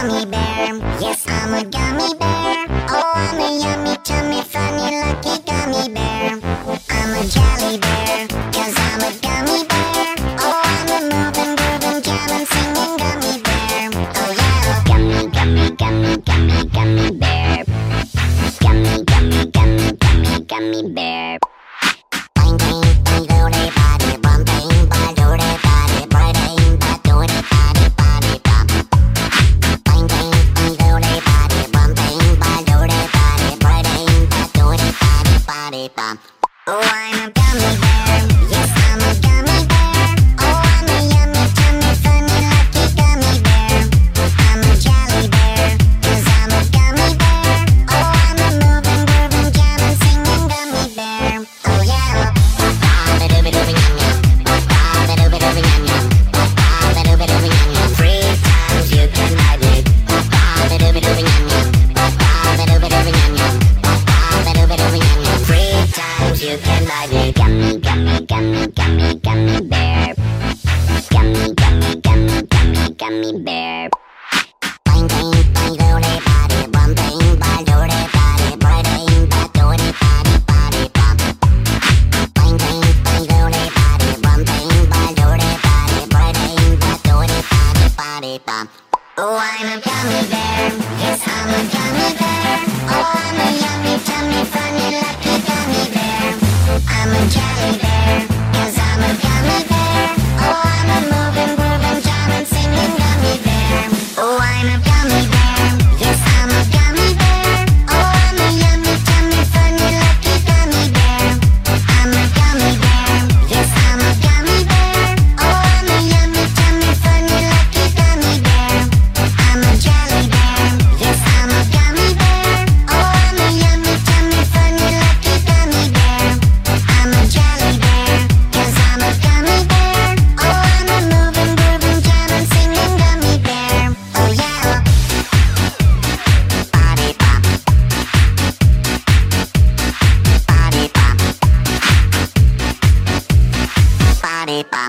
gummy bear. Yes, I'm a gummy bear. Oh, I'm a yummy, tummy, funny, lucky gummy bear. I'm a jelly bear, 'cause I'm a gummy bear. Oh, I'm a moving, grooving, jamming, singing gummy bear. Oh yeah, gummy, gummy, gummy, gummy, gummy bear. Gummy, gummy, gummy, gummy, gummy bear. Bang, bang, bang, doody, body, bum, bang, ba, doody, body, bang, ba, doody, body, body, bum. Bang, bang, bang, doody, body, bum, bang, ba, doody, body, bang, ba, doody, body, body, bum. Oh, I'm a gummy bear. Yes, I'm a gummy bear. Oh, I'm a yummy, tummy, funny, lucky gummy bear. I'm a jelly bear, 'cause I'm a gummy bear. Oh, I'm a moving, grooving, jamming, singing gummy bear. Oh yeah. Three times you can ride it. Three times you can ride it. Gummy, gummy, gummy, gummy, gummy bear. Gummy, gummy, gummy, gummy, gummy bear. Bang, bang, bang, doody, body, bum, bang, ba, doody, body, bang, ba, doody, body, body, bum. Bang, bang, bang, doody, body, bum, bang, ba, doody, body, bang, ba, doody, body, body, bum. Oh, I'm a gummy bear. Yes, I'm a gummy bear. Oh, I'm a yummy, tummy, funny, lucky gummy bear. I'm a jelly bear, 'cause I'm a gummy bear. Oh, I'm a moving, grooving, jamming, singing gummy bear. Oh, I'm a gummy bear. Yes, I'm a gummy bear. Oh, I'm a yummy, tummy, funny, lucky gummy bear. I'm a gummy bear. Yes, I'm a gummy bear. Oh, I'm a yummy, tummy, funny, lucky gummy bear. I'm a jelly bear. Yes, I'm a gummy bear. Oh, I'm a yummy, tummy, funny, lucky gummy bear. I'm a jelly bear, 'cause I'm a gummy bear. Oh, I'm a moving, grooving, jamming, singing gummy bear. Oh yeah. Body pop. Body pop. Body pop.